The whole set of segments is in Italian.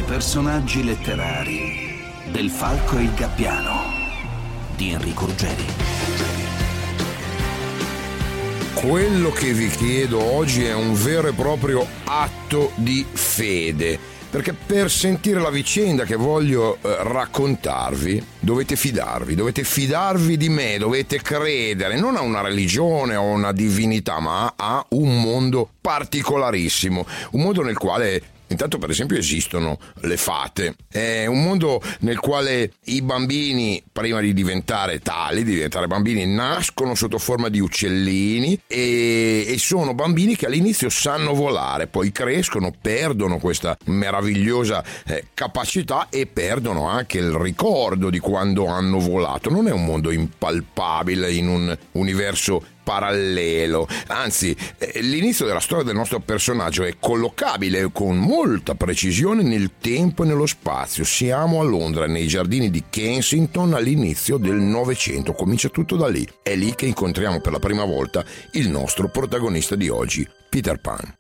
personaggi letterari del Falco e il Gabbiano di Enrico Ruggeri. Quello che vi chiedo oggi è un vero e proprio atto di fede, perché per sentire la vicenda che voglio raccontarvi dovete fidarvi di me, dovete credere non a una religione o a una divinità, ma a un mondo particolarissimo, un mondo nel quale intanto, per esempio, esistono le fate. È un mondo nel quale i bambini, prima di diventare tali, di diventare bambini, nascono sotto forma di uccellini e sono bambini che all'inizio sanno volare, poi crescono, perdono questa meravigliosa capacità e perdono anche il ricordo di quando hanno volato. Non è un mondo impalpabile in un universo parallelo, anzi l'inizio della storia del nostro personaggio è collocabile con molta precisione nel tempo e nello spazio. Siamo a Londra, nei giardini di Kensington, all'inizio del Novecento. Comincia tutto da lì. È lì che incontriamo per la prima volta il nostro protagonista di oggi, Peter Pan.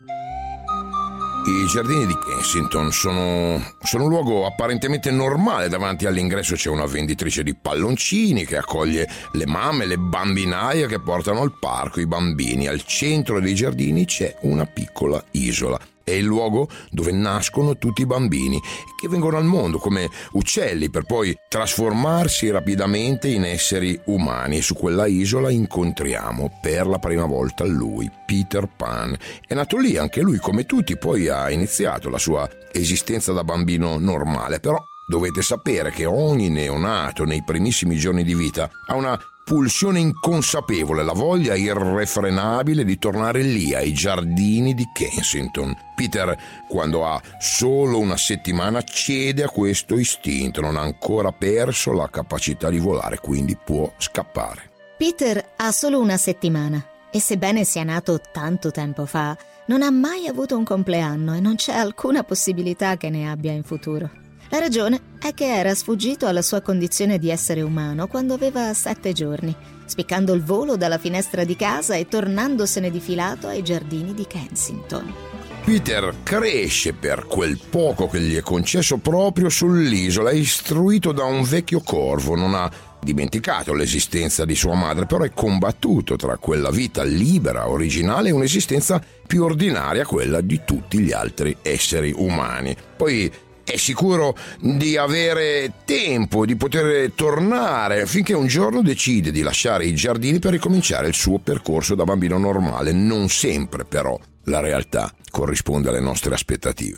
I giardini di Kensington sono un luogo apparentemente normale. Davanti all'ingresso c'è una venditrice di palloncini che accoglie le mamme, le bambinaie che portano al parco i bambini. Al centro dei giardini c'è una piccola isola. È il luogo dove nascono tutti i bambini che vengono al mondo come uccelli per poi trasformarsi rapidamente in esseri umani. E su quella isola incontriamo per la prima volta lui, Peter Pan. È nato lì anche lui come tutti, poi ha iniziato la sua esistenza da bambino normale. Però dovete sapere che ogni neonato nei primissimi giorni di vita ha una pulsione inconsapevole, la voglia irrefrenabile di tornare lì, ai giardini di Kensington. Peter, quando ha solo una settimana, cede a questo istinto, non ha ancora perso la capacità di volare, quindi può scappare. Peter ha solo una settimana e sebbene sia nato tanto tempo fa, non ha mai avuto un compleanno e non c'è alcuna possibilità che ne abbia in futuro. La ragione è che era sfuggito alla sua condizione di essere umano quando aveva 7 giorni, spiccando il volo dalla finestra di casa e tornandosene difilato ai giardini di Kensington. Peter cresce per quel poco che gli è concesso proprio sull'isola, è istruito da un vecchio corvo, non ha dimenticato l'esistenza di sua madre, però è combattuto tra quella vita libera, originale e un'esistenza più ordinaria, quella di tutti gli altri esseri umani. Poi è sicuro di avere tempo, di poter tornare, finché un giorno decide di lasciare i giardini per ricominciare il suo percorso da bambino normale. Non sempre, però, la realtà corrisponde alle nostre aspettative.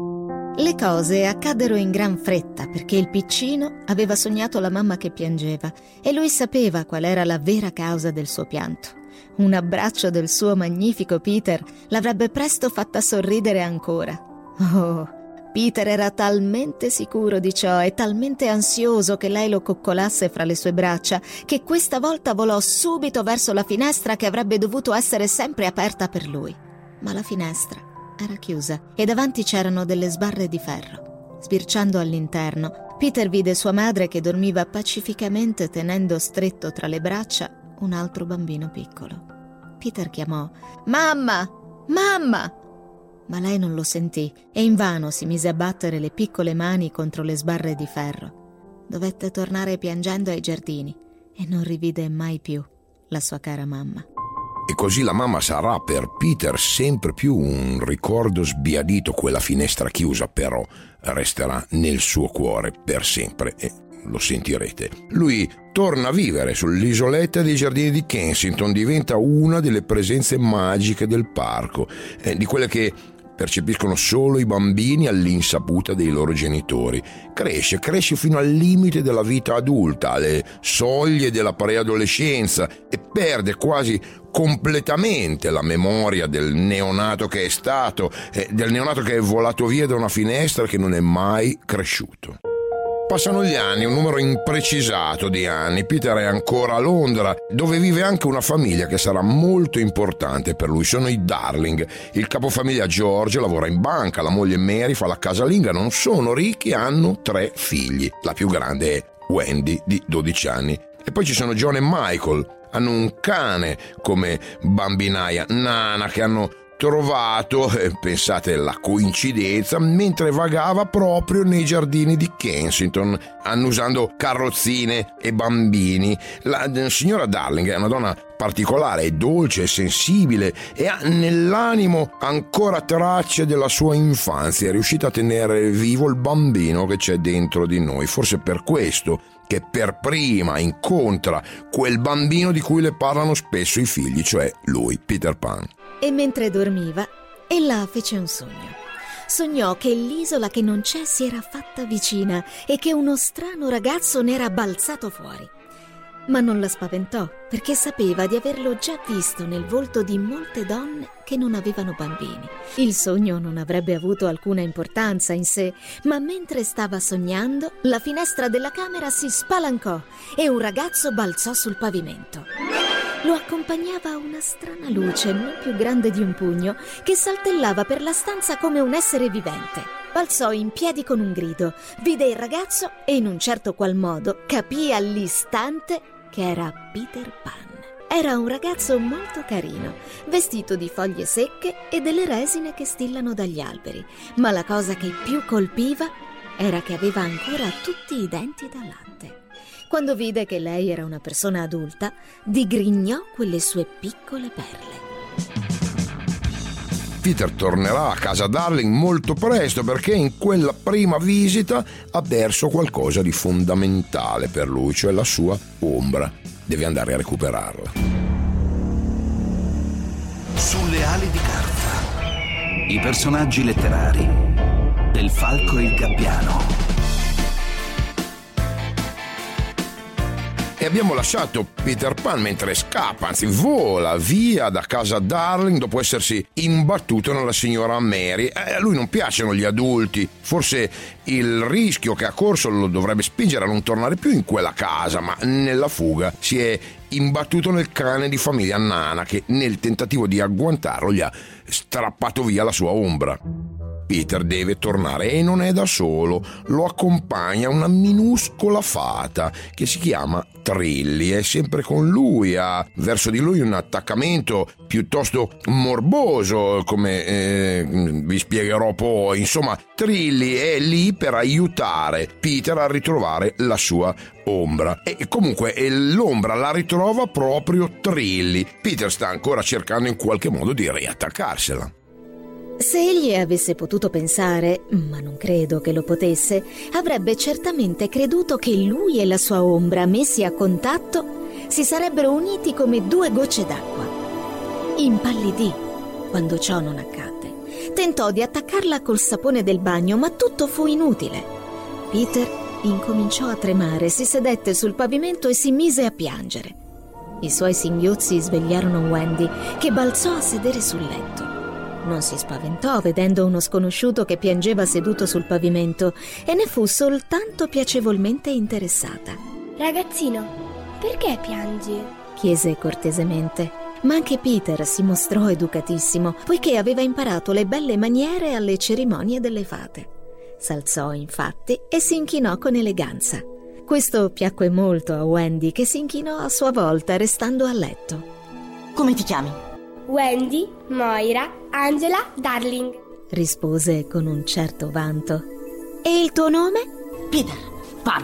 Le cose accaddero in gran fretta perché il piccino aveva sognato la mamma che piangeva e lui sapeva qual era la vera causa del suo pianto. Un abbraccio del suo magnifico Peter l'avrebbe presto fatta sorridere ancora. Oh, Peter era talmente sicuro di ciò e talmente ansioso che lei lo coccolasse fra le sue braccia che questa volta volò subito verso la finestra che avrebbe dovuto essere sempre aperta per lui. Ma la finestra era chiusa e davanti c'erano delle sbarre di ferro. Sbirciando all'interno, Peter vide sua madre che dormiva pacificamente tenendo stretto tra le braccia un altro bambino piccolo. Peter chiamò: «Mamma! Mamma!» Ma lei non lo sentì e invano si mise a battere le piccole mani contro le sbarre di ferro. Dovette tornare piangendo ai giardini e non rivide mai più la sua cara mamma. E così la mamma sarà per Peter sempre più un ricordo sbiadito. Quella finestra chiusa però resterà nel suo cuore per sempre e lo sentirete. Lui torna a vivere sull'isoletta dei giardini di Kensington, diventa una delle presenze magiche del parco, di quelle che percepiscono solo i bambini all'insaputa dei loro genitori. Cresce fino al limite della vita adulta, alle soglie della preadolescenza e perde quasi completamente la memoria del neonato che è stato, del neonato che è volato via da una finestra che non è mai cresciuto. Passano gli anni, un numero imprecisato di anni. Peter è ancora a Londra, dove vive anche una famiglia che sarà molto importante per lui. Sono i Darling. Il capofamiglia George lavora in banca, la moglie Mary fa la casalinga, non sono ricchi, hanno 3 figli. La più grande è Wendy, di 12 anni. E poi ci sono John e Michael. Hanno un cane come bambinaia, Nana, che hanno trovato, pensate alla coincidenza, mentre vagava proprio nei giardini di Kensington, annusando carrozzine e bambini. La signora Darling è una donna particolare, è dolce, è sensibile e ha nell'animo ancora tracce della sua infanzia. È riuscita a tenere vivo il bambino che c'è dentro di noi. Forse per questo che per prima incontra quel bambino di cui le parlano spesso i figli, cioè lui, Peter Pan. E mentre dormiva, ella fece un sogno. Sognò che l'isola che non c'è si era fatta vicina e che uno strano ragazzo ne era balzato fuori. Ma non la spaventò, perché sapeva di averlo già visto nel volto di molte donne che non avevano bambini. Il sogno non avrebbe avuto alcuna importanza in sé, ma mentre stava sognando, la finestra della camera si spalancò e un ragazzo balzò sul pavimento. Lo accompagnava una strana luce, non più grande di un pugno, che saltellava per la stanza come un essere vivente. Balzò in piedi con un grido, vide il ragazzo e in un certo qual modo capì all'istante che era Peter Pan. Era un ragazzo molto carino, vestito di foglie secche e delle resine che stillano dagli alberi, ma la cosa che più colpiva era che aveva ancora tutti i denti da latte. Quando vide che lei era una persona adulta, digrignò quelle sue piccole perle. Peter tornerà a casa Darling molto presto, perché in quella prima visita ha perso qualcosa di fondamentale per lui, cioè la sua ombra. Deve andare a recuperarla. Sulle ali di carta. I personaggi letterari del Falco e il Gabbiano. E abbiamo lasciato Peter Pan mentre scappa, anzi vola via da casa Darling dopo essersi imbattuto nella signora Mary. A lui non piacciono gli adulti, forse il rischio che ha corso lo dovrebbe spingere a non tornare più in quella casa, ma nella fuga si è imbattuto nel cane di famiglia Nana, che nel tentativo di agguantarlo gli ha strappato via la sua ombra. Peter deve tornare e non è da solo, lo accompagna una minuscola fata che si chiama Trilly, è sempre con lui, ha verso di lui un attaccamento piuttosto morboso, come vi spiegherò poi. Insomma, Trilly è lì per aiutare Peter a ritrovare la sua ombra, e comunque l'ombra la ritrova proprio Trilly. Peter sta ancora cercando in qualche modo di riattaccarsela. Se egli avesse potuto pensare, ma non credo che lo potesse, avrebbe certamente creduto che lui e la sua ombra, messi a contatto, si sarebbero uniti come due gocce d'acqua. Impallidì quando ciò non accadde. Tentò di attaccarla col sapone del bagno, ma tutto fu inutile. Peter incominciò a tremare, si sedette sul pavimento e si mise a piangere. I suoi singhiozzi svegliarono Wendy, che balzò a sedere sul letto. Non si spaventò vedendo uno sconosciuto che piangeva seduto sul pavimento e ne fu soltanto piacevolmente interessata. Ragazzino, perché piangi? Chiese cortesemente. Ma anche Peter si mostrò educatissimo, poiché aveva imparato le belle maniere alle cerimonie delle fate. S'alzò infatti e si inchinò con eleganza. Questo piacque molto a Wendy, che si inchinò a sua volta restando a letto. Come ti chiami? Wendy, Moira, Angela, Darling, rispose con un certo vanto. E il tuo nome? Peter Pan.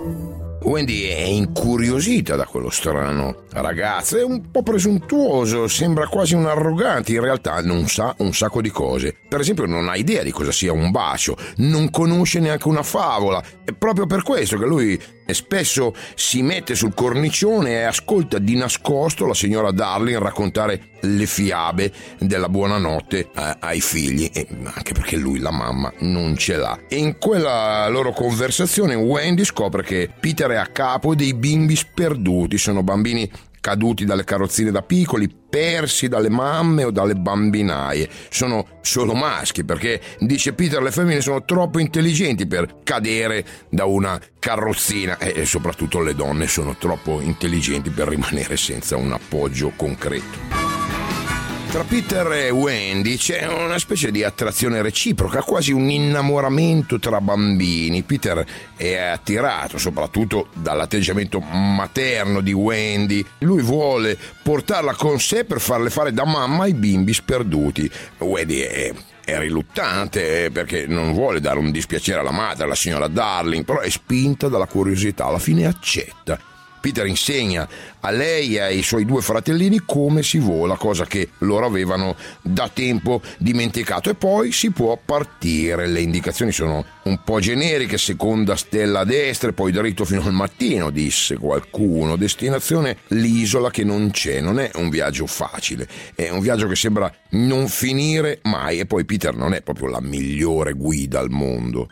Wendy è incuriosita da quello strano ragazzo, è un po' presuntuoso, sembra quasi un arrogante, in realtà non sa un sacco di cose. Per esempio non ha idea di cosa sia un bacio, non conosce neanche una favola. È proprio per questo che lui spesso si mette sul cornicione e ascolta di nascosto la signora Darling raccontare le fiabe della buonanotte ai figli, e anche perché lui la mamma non ce l'ha. E in quella loro conversazione Wendy scopre che Peter è a capo dei bimbi sperduti. Sono bambini caduti dalle carrozzine da piccoli, persi dalle mamme o dalle bambinaie. Sono solo maschi, perché, dice Peter, le femmine sono troppo intelligenti per cadere da una carrozzina, e soprattutto le donne sono troppo intelligenti per rimanere senza un appoggio concreto. Tra Peter e Wendy c'è una specie di attrazione reciproca, quasi un innamoramento tra bambini. Peter è attirato soprattutto dall'atteggiamento materno di Wendy. Lui vuole portarla con sé per farle fare da mamma ai bimbi sperduti. Wendy è riluttante perché non vuole dare un dispiacere alla madre, alla signora Darling, però è spinta dalla curiosità, alla fine accetta. Peter insegna a lei e ai suoi 2 fratellini come si vola, cosa che loro avevano da tempo dimenticato, e poi si può partire. Le indicazioni sono un po' generiche: seconda stella a destra e poi dritto fino al mattino, disse qualcuno. Destinazione l'isola che non c'è. Non è un viaggio facile, è un viaggio che sembra non finire mai, e poi Peter non è proprio la migliore guida al mondo.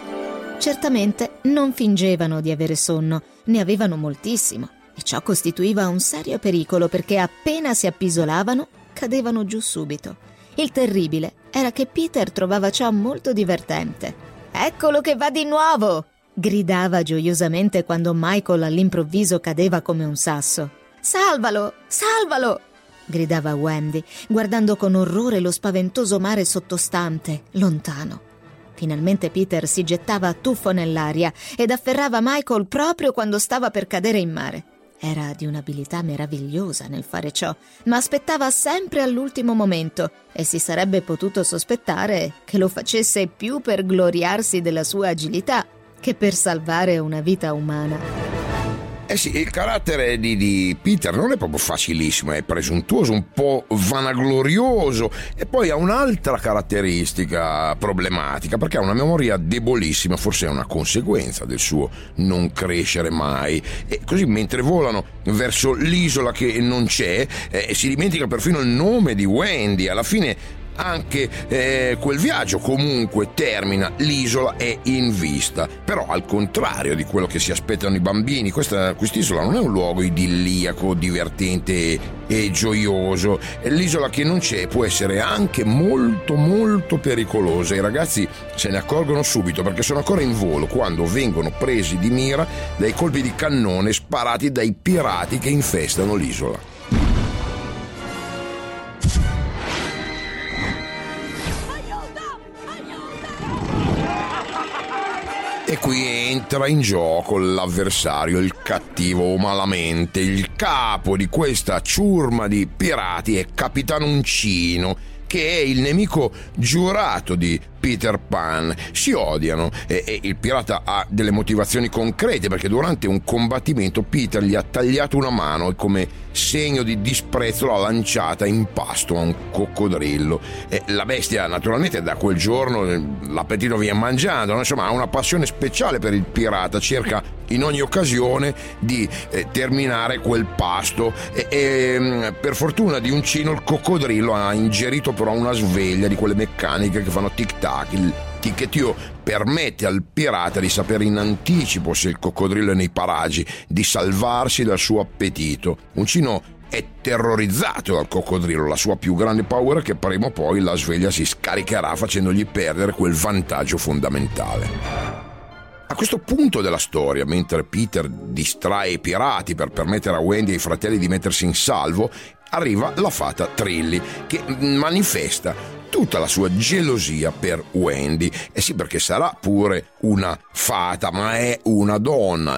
Certamente non fingevano di avere sonno, ne avevano moltissimo, e ciò costituiva un serio pericolo perché appena si appisolavano cadevano giù subito. Il terribile era che Peter trovava ciò molto divertente. «Eccolo che va di nuovo!» gridava gioiosamente quando Michael all'improvviso cadeva come un sasso. «Salvalo! Salvalo!» gridava Wendy, guardando con orrore lo spaventoso mare sottostante, lontano. Finalmente Peter si gettava a tuffo nell'aria ed afferrava Michael proprio quando stava per cadere in mare. Era di un'abilità meravigliosa nel fare ciò, ma aspettava sempre all'ultimo momento e si sarebbe potuto sospettare che lo facesse più per gloriarsi della sua agilità che per salvare una vita umana. Eh sì, il carattere di Peter non è proprio facilissimo, è presuntuoso, un po' vanaglorioso, e poi ha un'altra caratteristica problematica, perché ha una memoria debolissima, forse è una conseguenza del suo non crescere mai, e così mentre volano verso l'isola che non c'è, si dimentica perfino il nome di Wendy. Alla fine anche quel viaggio comunque termina, l'isola è in vista, però al contrario di quello che si aspettano i bambini, quest'isola non è un luogo idilliaco, divertente e gioioso. L'isola che non c'è può essere anche molto molto pericolosa. I ragazzi se ne accorgono subito perché sono ancora in volo quando vengono presi di mira dai colpi di cannone sparati dai pirati che infestano l'isola. E qui entra in gioco l'avversario, il cattivo, o malamente il capo di questa ciurma di pirati è Capitano Uncino, che è il nemico giurato di Peter Pan. Si odiano e il pirata ha delle motivazioni concrete, perché durante un combattimento Peter gli ha tagliato una mano e come segno di disprezzo l'ha lanciata in pasto a un coccodrillo. La bestia naturalmente da quel giorno l'appetito viene mangiando, insomma ha una passione speciale per il pirata, cerca in ogni occasione di terminare quel pasto e per fortuna di Uncino il coccodrillo ha ingerito però una sveglia di quelle meccaniche che fanno tic tac. Il ticchettio permette al pirata di sapere in anticipo se il coccodrillo è nei paraggi, di salvarsi dal suo appetito. Uncino è terrorizzato dal coccodrillo, la sua più grande paura è che prima o poi la sveglia si scaricherà facendogli perdere quel vantaggio fondamentale. A questo punto della storia, mentre Peter distrae i pirati per permettere a Wendy e ai fratelli di mettersi in salvo, arriva la fata Trilly, che manifesta tutta la sua gelosia per Wendy. E sì, perché sarà pure una fata, ma è una donna,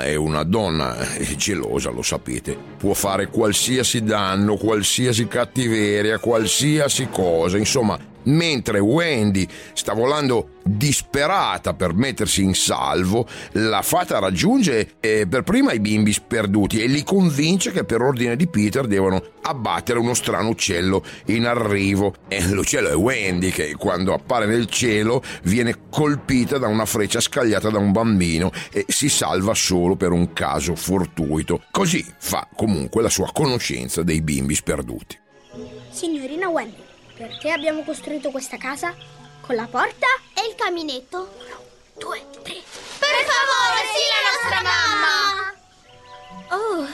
gelosa, lo sapete. Può fare qualsiasi danno, qualsiasi cattiveria, qualsiasi cosa, insomma. Mentre Wendy sta volando disperata per mettersi in salvo, la fata raggiunge per prima i bimbi sperduti e li convince che per ordine di Peter devono abbattere uno strano uccello in arrivo. E l'uccello è Wendy, che quando appare nel cielo viene colpita da una freccia scagliata da un bambino e si salva solo per un caso fortuito. Così fa comunque la sua conoscenza dei bimbi sperduti. Signorina Wendy, perché abbiamo costruito questa casa? Con la porta e il caminetto. 1, 2, 3. Per favore, sì, la nostra mamma! Oh,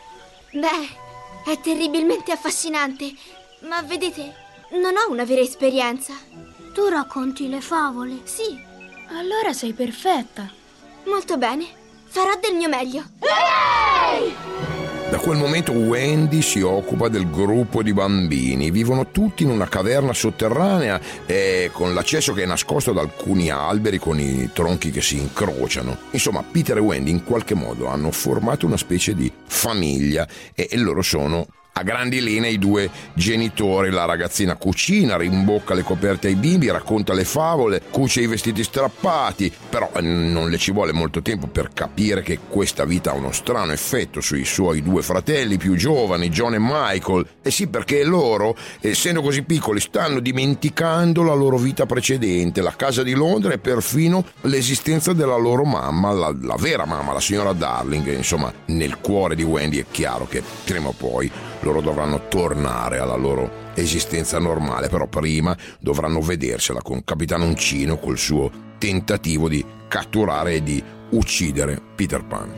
beh, è terribilmente affascinante. Ma vedete, non ho una vera esperienza. Tu racconti le favole? Sì. Allora sei perfetta. Molto bene, farò del mio meglio. Ehi! Da quel momento Wendy si occupa del gruppo di bambini. Vivono tutti in una caverna sotterranea con l'accesso che è nascosto da alcuni alberi con i tronchi che si incrociano. Insomma, Peter e Wendy in qualche modo hanno formato una specie di famiglia e loro sono a grandi linee i due genitori. La ragazzina cucina, rimbocca le coperte ai bimbi, racconta le favole, cuce i vestiti strappati, però non le ci vuole molto tempo per capire che questa vita ha uno strano effetto sui suoi due fratelli più giovani, John e Michael. E sì, perché loro, essendo così piccoli, stanno dimenticando la loro vita precedente, la casa di Londra e perfino l'esistenza della loro mamma, la vera mamma, la signora Darling. Insomma, nel cuore di Wendy è chiaro che prima o poi loro dovranno tornare alla loro esistenza normale, però prima dovranno vedersela con Capitano Uncino col suo tentativo di catturare e di uccidere Peter Pan.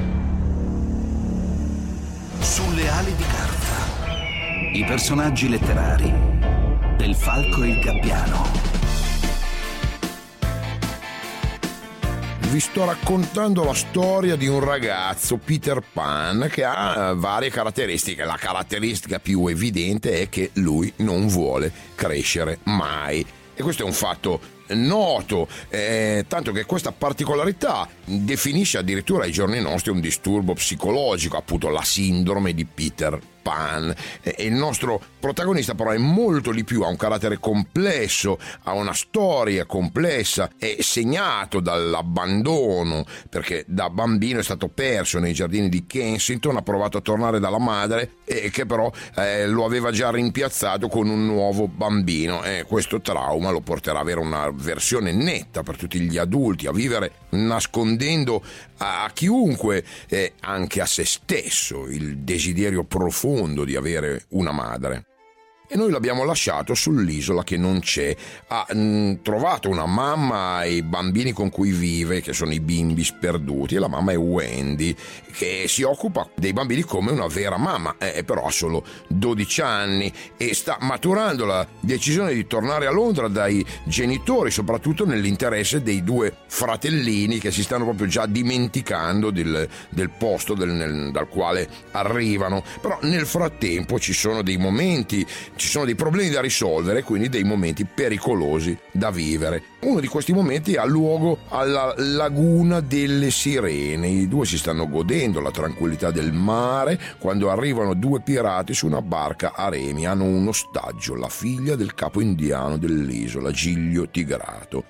Sulle ali di carta. I personaggi letterari del Falco e il Gabbiano. Vi sto raccontando la storia di un ragazzo, Peter Pan, che ha varie caratteristiche. La caratteristica più evidente è che lui non vuole crescere mai. E questo è un fatto noto, tanto che questa particolarità definisce addirittura ai giorni nostri un disturbo psicologico, appunto la sindrome di Peter Pan. E il nostro protagonista però è molto di più, ha un carattere complesso, ha una storia complessa, è segnato dall'abbandono, perché da bambino è stato perso nei giardini di Kensington, ha provato a tornare dalla madre che però lo aveva già rimpiazzato con un nuovo bambino, e questo trauma lo porterà ad avere una versione netta per tutti gli adulti, a vivere nascondendo a chiunque, anche a se stesso, il desiderio profondo di avere una madre. E noi l'abbiamo lasciato sull'isola che non c'è. Ha trovato una mamma ai bambini con cui vive, che sono i bimbi sperduti, e la mamma è Wendy, che si occupa dei bambini come una vera mamma, però ha solo 12 anni e sta maturando la decisione di tornare a Londra dai genitori, soprattutto nell'interesse dei due fratellini che si stanno proprio già dimenticando del posto dal quale arrivano. Però nel frattempo ci sono dei momenti, ci sono dei problemi da risolvere, quindi dei momenti pericolosi da vivere. Uno di questi momenti ha luogo alla Laguna delle Sirene. I due si stanno godendo la tranquillità del mare quando arrivano due pirati su una barca a remi. Hanno un ostaggio, la figlia del capo indiano dell'isola, Giglio Tigrato.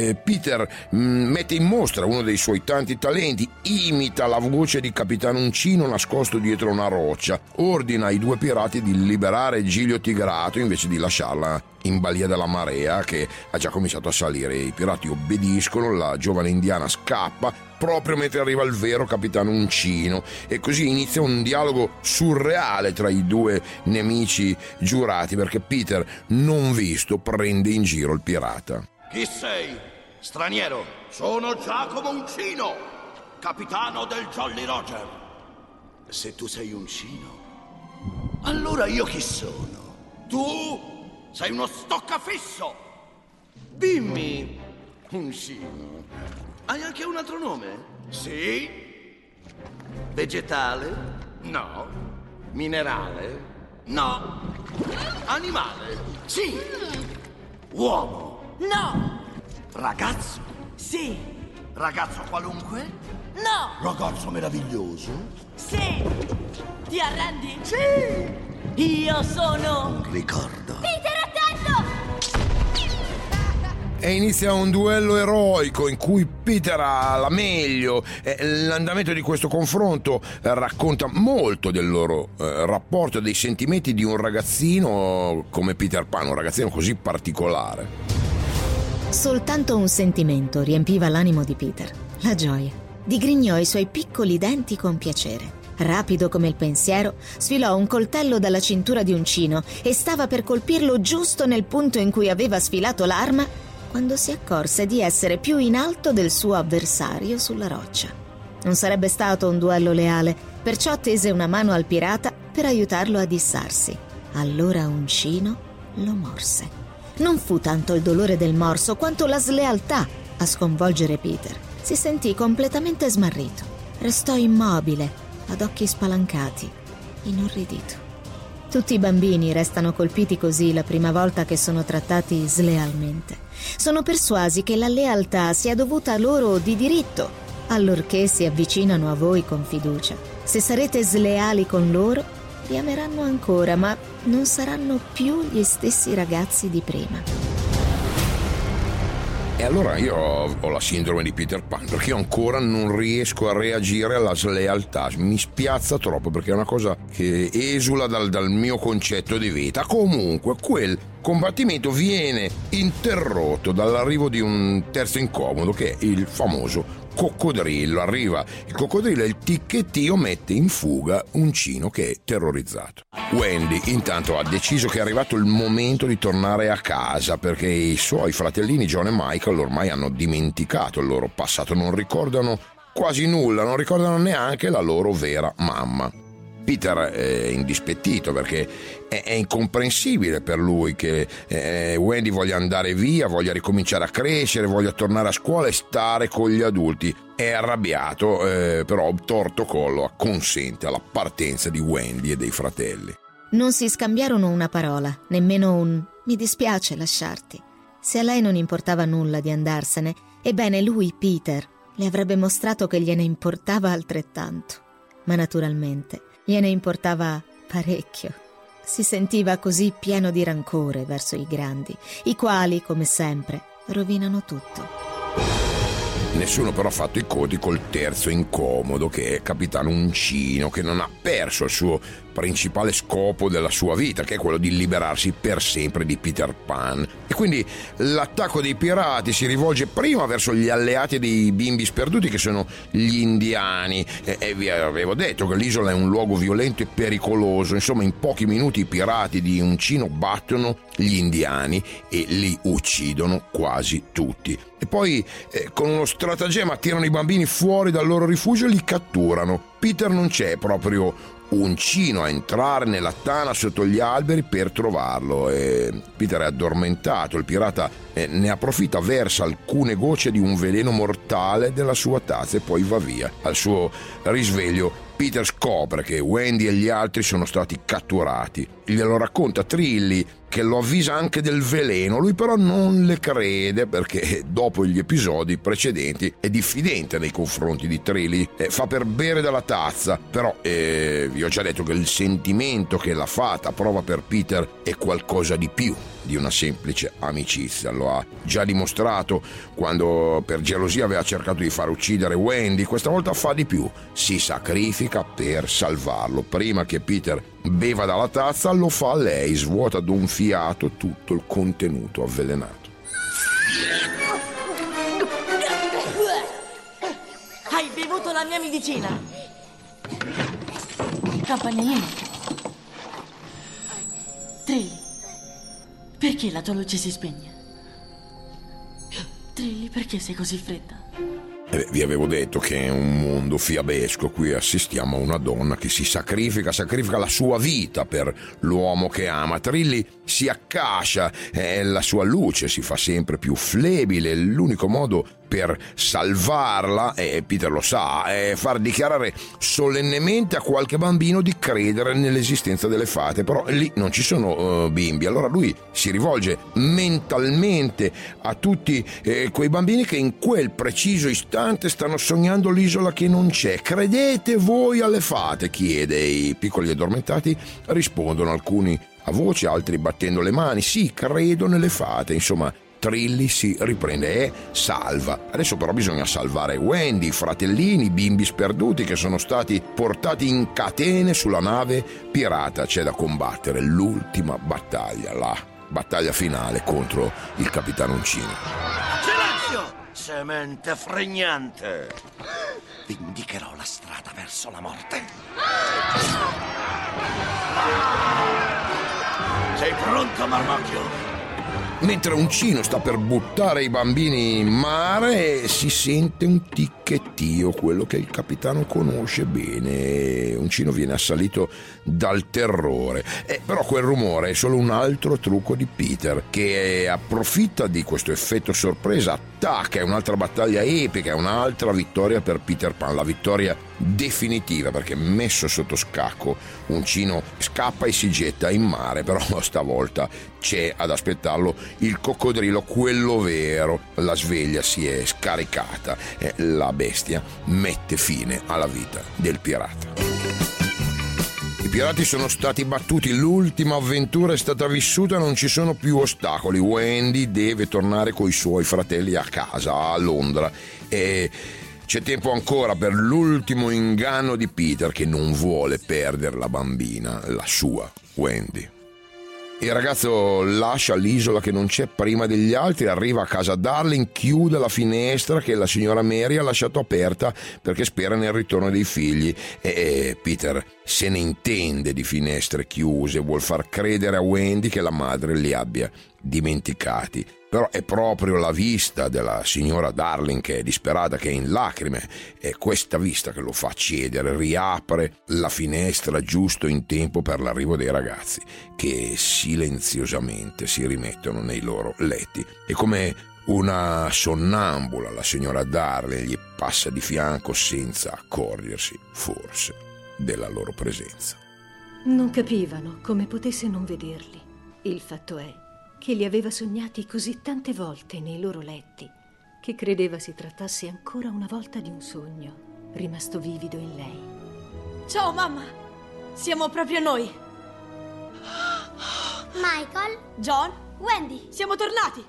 Peter mette in mostra uno dei suoi tanti talenti, imita la voce di Capitano Uncino nascosto dietro una roccia, ordina ai due pirati di liberare Giglio Tigrato invece di lasciarla in balia della marea che ha già cominciato a salire. I pirati obbediscono, la giovane indiana scappa proprio mentre arriva il vero Capitano Uncino, e così inizia un dialogo surreale tra i due nemici giurati, perché Peter, non visto, prende in giro il pirata. Chi sei? Straniero. Sono Giacomo Uncino, capitano del Jolly Roger. Se tu sei Uncino, allora io chi sono? Tu sei uno stoccafisso. Dimmi, Uncino, hai anche un altro nome? Sì. Vegetale? No. Minerale? No. Animale? Sì. Uomo? No! Ragazzo? Sì! Ragazzo qualunque? No! Ragazzo meraviglioso? Sì! Ti arrendi? Sì! Io sono... Un ricordo. Peter, attento! E inizia un duello eroico in cui Peter ha la meglio. L'andamento di questo confronto racconta molto del loro rapporto, dei sentimenti di un ragazzino come Peter Pan, un ragazzino così particolare. Soltanto un sentimento riempiva l'animo di Peter, la gioia. Digrignò i suoi piccoli denti con piacere. Rapido come il pensiero, sfilò un coltello dalla cintura di Uncino e stava per colpirlo giusto nel punto in cui aveva sfilato l'arma, quando si accorse di essere più in alto del suo avversario sulla roccia. Non sarebbe stato un duello leale, perciò tese una mano al pirata per aiutarlo a dissarsi. Allora Uncino lo morse. Non fu tanto il dolore del morso quanto la slealtà a sconvolgere Peter. Si sentì completamente smarrito. Restò immobile, ad occhi spalancati, inorridito. Tutti i bambini restano colpiti così la prima volta che sono trattati slealmente. Sono persuasi che la lealtà sia dovuta loro di diritto, allorché si avvicinano a voi con fiducia. Se sarete sleali con loro, vi ameranno ancora, ma non saranno più gli stessi ragazzi di prima. E allora io ho la sindrome di Peter Pan, perché io ancora non riesco a reagire alla slealtà. Mi spiazza troppo, perché è una cosa che esula dal mio concetto di vita. Comunque, quel combattimento viene interrotto dall'arrivo di un terzo incomodo, che è il famoso coccodrillo. Arriva il coccodrillo e il ticchettio mette in fuga Uncino, che è terrorizzato. Wendy intanto ha deciso che è arrivato il momento di tornare a casa, perché i suoi fratellini John e Michael ormai hanno dimenticato il loro passato, non ricordano quasi nulla, non ricordano neanche la loro vera mamma. Peter è indispettito, perché è incomprensibile per lui che Wendy voglia andare via, voglia ricominciare a crescere, voglia tornare a scuola e stare con gli adulti. È arrabbiato, però torto collo acconsente alla partenza di Wendy e dei fratelli. Non si scambiarono una parola, nemmeno un «mi dispiace lasciarti». Se a lei non importava nulla di andarsene, ebbene lui, Peter, le avrebbe mostrato che gliene importava altrettanto. Ma naturalmente gliene importava parecchio. Si sentiva così pieno di rancore verso i grandi, i quali, come sempre, rovinano tutto. Nessuno però ha fatto i conti col terzo incomodo, che è Capitano Uncino, che non ha perso il suo principale scopo della sua vita, che è quello di liberarsi per sempre di Peter Pan. E quindi l'attacco dei pirati si rivolge prima verso gli alleati dei bimbi sperduti, che sono gli indiani, e vi avevo detto che l'isola è un luogo violento e pericoloso. Insomma, in pochi minuti i pirati di Uncino battono gli indiani e li uccidono quasi tutti. E poi con uno stratagemma tirano i bambini fuori dal loro rifugio e li catturano. Peter non c'è, proprio Uncino a entrare nella tana sotto gli alberi per trovarlo. Peter è addormentato, il pirata ne approfitta, versa alcune gocce di un veleno mortale della sua tazza e poi va via. Al suo risveglio Peter scopre che Wendy e gli altri sono stati catturati. Glielo racconta Trilly, che lo avvisa anche del veleno. Lui però non le crede, perché dopo gli episodi precedenti è diffidente nei confronti di Trilly, fa per bere dalla tazza. Però vi ho già detto che il sentimento che la fata prova per Peter è qualcosa di più di una semplice amicizia. Lo ha già dimostrato quando per gelosia aveva cercato di far uccidere Wendy. Questa volta fa di più, si sacrifica per salvarlo. Prima che Peter beva dalla tazza, lo fa lei, svuota d'un fiato tutto il contenuto avvelenato. Hai bevuto la mia medicina. Campanellino. Trilly, perché la tua luce si spegne? Trilly, perché sei così fredda? Vi avevo detto che è un mondo fiabesco. Qui assistiamo a una donna che si sacrifica la sua vita per l'uomo che ama. Trilly si accascia, la sua luce si fa sempre più flebile. L'unico modo per salvarla, e Peter lo sa, è far dichiarare solennemente a qualche bambino di credere nell'esistenza delle fate. Però lì non ci sono bimbi. Allora lui si rivolge mentalmente a tutti quei bambini che in quel preciso istante stanno sognando l'isola che non c'è. Credete voi alle fate? Chiede. I piccoli addormentati rispondono, alcuni a voce, altri battendo le mani. Sì, credo nelle fate. Insomma, Trilly si riprende e salva. Adesso però bisogna salvare Wendy, i fratellini, i bimbi sperduti che sono stati portati in catene sulla nave pirata. C'è da combattere l'ultima battaglia, la battaglia finale contro il Capitano Uncino. Silenzio! Semente fregnante! Vi indicherò la strada verso la morte. Sei pronto, Marmocchio? Mentre Uncino sta per buttare i bambini in mare, si sente un ticchettio, quello che il capitano conosce bene. Uncino viene assalito dal terrore. Però quel rumore è solo un altro trucco di Peter, che approfitta di questo effetto sorpresa, attacca. È un'altra battaglia epica, è un'altra vittoria per Peter Pan, la vittoria definitiva, perché messo sotto scacco Uncino scappa e si getta in mare. Però stavolta c'è ad aspettarlo il coccodrillo, quello vero. La sveglia si è scaricata e la bestia mette fine alla vita del pirata. I pirati sono stati battuti, l'ultima avventura è stata vissuta, non ci sono più ostacoli. Wendy deve tornare coi suoi fratelli a casa, a Londra, e c'è tempo ancora per l'ultimo inganno di Peter, che non vuole perdere la bambina, la sua Wendy. Il ragazzo lascia l'isola che non c'è prima degli altri, arriva a casa Darling, chiude la finestra che la signora Mary ha lasciato aperta perché spera nel ritorno dei figli, e Peter se ne intende di finestre chiuse, vuol far credere a Wendy che la madre li abbia dimenticati. Però è proprio la vista della signora Darling, che è disperata, che è in lacrime, è questa vista che lo fa cedere, riapre la finestra giusto in tempo per l'arrivo dei ragazzi, che silenziosamente si rimettono nei loro letti. E come una sonnambula la signora Darling gli passa di fianco senza accorgersi, forse, della loro presenza. Non capivano come potesse non vederli. Il fatto è che li aveva sognati così tante volte nei loro letti che credeva si trattasse ancora una volta di un sogno rimasto vivido in lei. Ciao mamma, siamo proprio noi. Michael, John, Wendy, siamo tornati.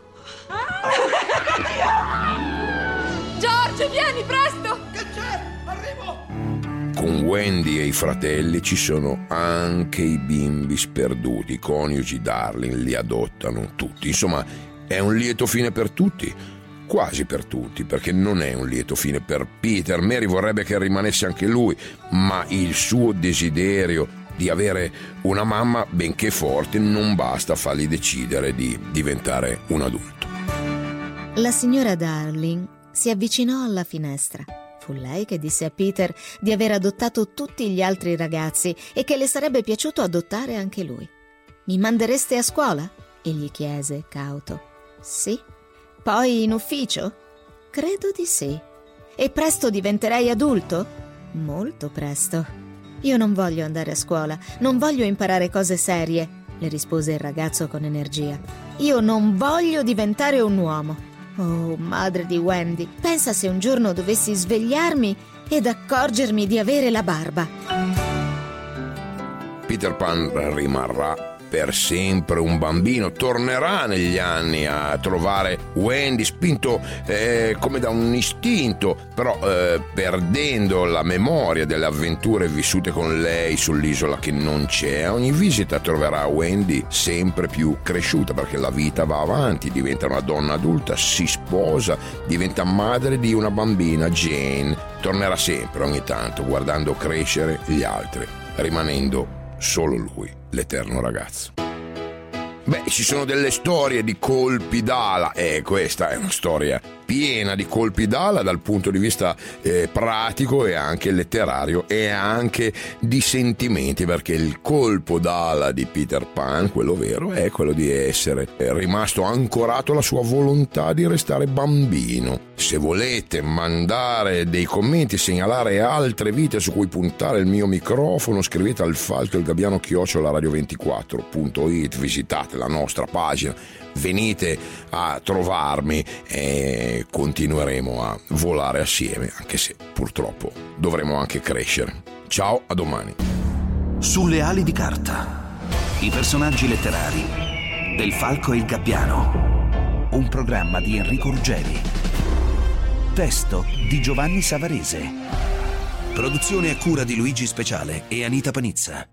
George, vieni presto. Che c'è? Arrivo! Con Wendy e i fratelli ci sono anche i bimbi sperduti, i coniugi Darling li adottano tutti. Insomma, è un lieto fine per tutti, quasi per tutti, perché non è un lieto fine per Peter. Mary vorrebbe che rimanesse anche lui, ma il suo desiderio di avere una mamma, benché forte, non basta a fargli decidere di diventare un adulto. La signora Darling si avvicinò alla finestra. Fu lei che disse a Peter di aver adottato tutti gli altri ragazzi e che le sarebbe piaciuto adottare anche lui. «Mi mandereste a scuola?» egli chiese, cauto. «Sì». «Poi in ufficio?» «Credo di sì». «E presto diventerei adulto?» «Molto presto». «Io non voglio andare a scuola, non voglio imparare cose serie», le rispose il ragazzo con energia. «Io non voglio diventare un uomo». «Oh, madre di Wendy, pensa se un giorno dovessi svegliarmi ed accorgermi di avere la barba». Peter Pan rimarrà per sempre un bambino, tornerà negli anni a trovare Wendy, spinto come da un istinto, però perdendo la memoria delle avventure vissute con lei sull'isola che non c'è. A ogni visita troverà Wendy sempre più cresciuta, perché la vita va avanti, diventa una donna adulta, si sposa, diventa madre di una bambina, Jane. Tornerà sempre ogni tanto, guardando crescere gli altri, rimanendo solo lui, l'eterno ragazzo. Beh, ci sono delle storie di colpi d'ala, e questa è una storia piena di colpi d'ala dal punto di vista pratico e anche letterario, e anche di sentimenti, perché il colpo d'ala di Peter Pan, quello vero, è quello di essere rimasto ancorato alla sua volontà di restare bambino. Se volete mandare dei commenti, segnalare altre vite su cui puntare il mio microfono, scrivete al falcoilgabbiano@radio24.it, visitate la nostra pagina, venite a trovarmi e continueremo a volare assieme, anche se purtroppo dovremo anche crescere. Ciao, a domani. Sulle ali di carta. I personaggi letterari del Falco e il Gabbiano. Un programma di Enrico Ruggeri. Testo di Giovanni Savarese. Produzione a cura di Luigi Speciale e Anita Panizza.